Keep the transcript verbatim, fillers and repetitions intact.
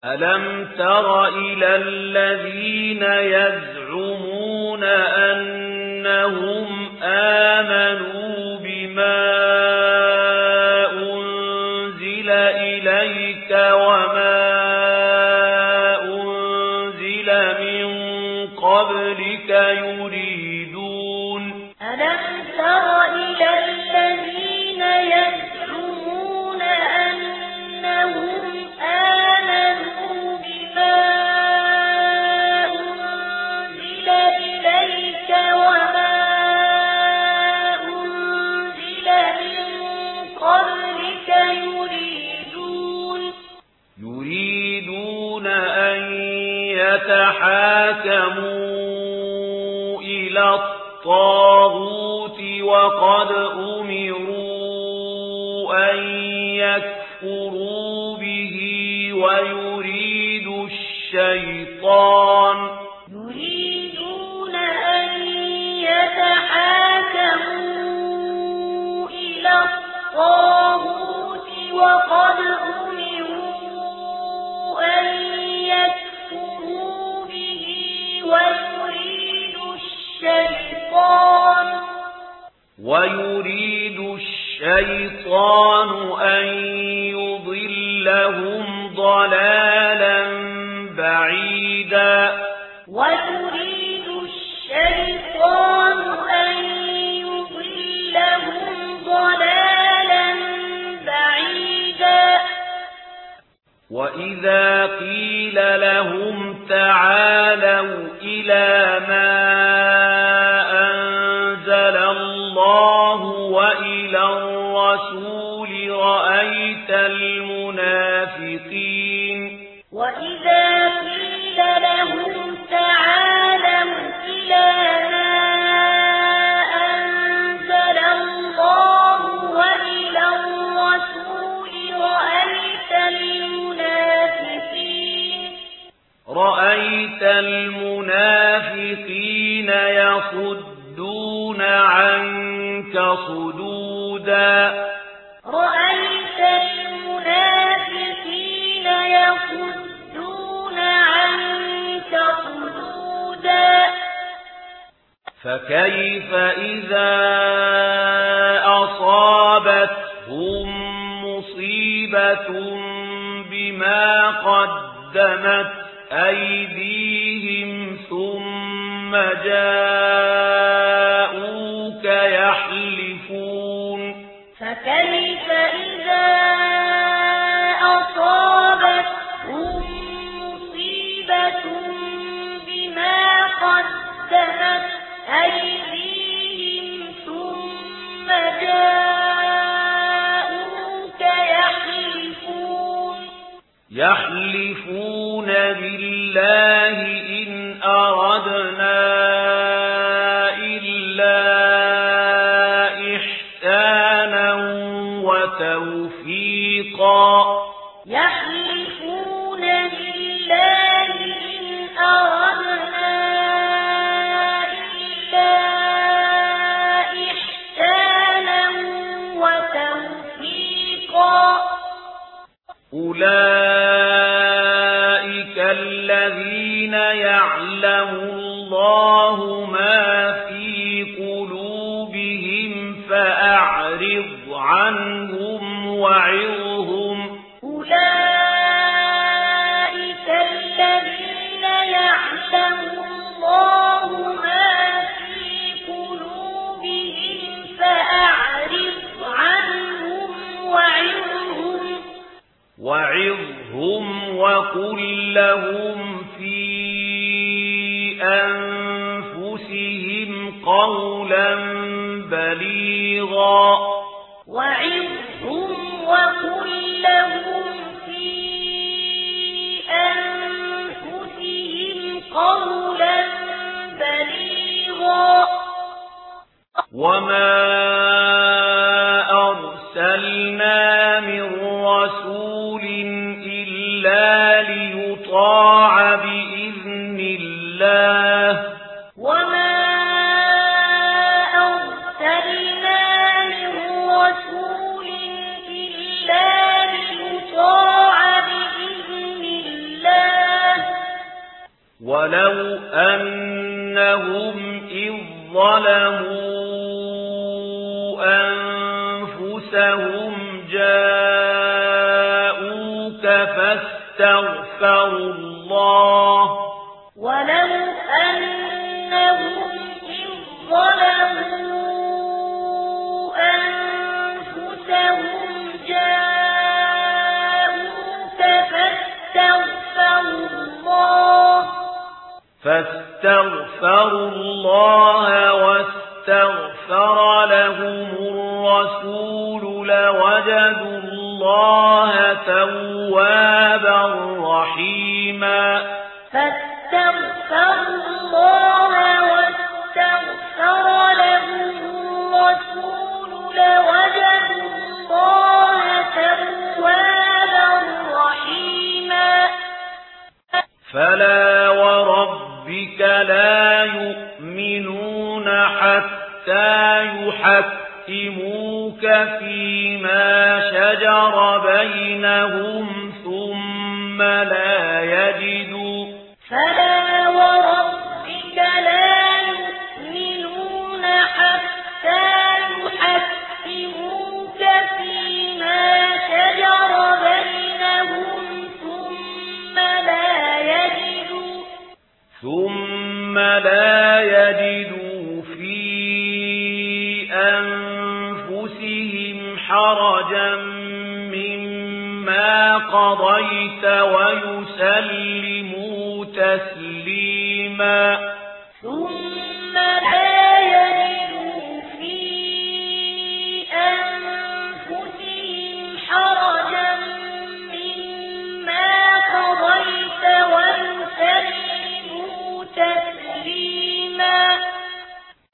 ألم تر إلى الذين يزعمون أنهم آمنوا بما أنزل إليك وما أنزل من قبلك يريدون ألم تر إلى الذين يزعمون أنهم آمنوا بما أنزل إليك وما أنزل من قبلك يريدون يريدون أن يتحاكموا إلى الطاغوت وقد أمروا أن يكفروا به ويريد الشيطان يريدون أن يتحاكموا إلى الطاغوت وقد أمروا أن يكفروا به ويريد الشيطان ويريد الشيطان أن يضلهم ضلالا بعيدا ويريد الشيطان أن يضلهم ضلالا بعيدا وإذا قيل لهم تعالوا إلى ما أنزل الله وإلى الرسول رأيت المنافقين وإذا قيل لهم تعالوا إلى ما أنزل الله وإلى الرسول رأيت المنافقين رأيت المنافقين يصدون عنك صدودا رأيت المنافقين يصدون عنك صدودا فكيف إذا أصابتهم مصيبة بما قدمت أيديهم ثم جاءوك يحلفون فكيف إذا أصابتهم مصيبة بما قدمت أيديهم ثم جاءوك يحلفون يحلفون بالله إن أردنا إلا إحسانا وتوفيقا يحلفون بالله إن أردنا إلا إحسانا وتوفيقا أولئك الذين يعلم الله ما في قلوبهم فأعرض عنهم وعظهم أولئك الذين يعلم الله ما في قلوبهم فأعرض عنهم وعظهم وعظهم وقل لهم في أنفسهم قولا بليغا وعظهم وقل لهم في أنفسهم قولا بليغا وما أرسلنا من رسول إلا ليطاع بإذن الله وما أرسلنا من رسول إلا ليطاع بإذن الله ولو أنهم إذ ظلموا أنفسهم جاءوك فاستغفروا الله ولو أنهم إذ ظلموا أنفسهم جاءوك فاستغفروا الله فاستغفروا الله واستغفر لهم الرسول لوجدوا الله توابا رحيما فاستغفروا الله واستغفر لهم الرسول لوجدوا الله توابا رحيما فلا وربك لا يؤمنون حتى يحكموك فيما شجر بينهم ثم لا يجدوا فلا وربك لا يؤمنون حتى يحكموك فيما شجر بينهم ثم لا يجدوا ثم لا يجدوا في أنفسهم حرجا مما قضيت ويسلموا تسليما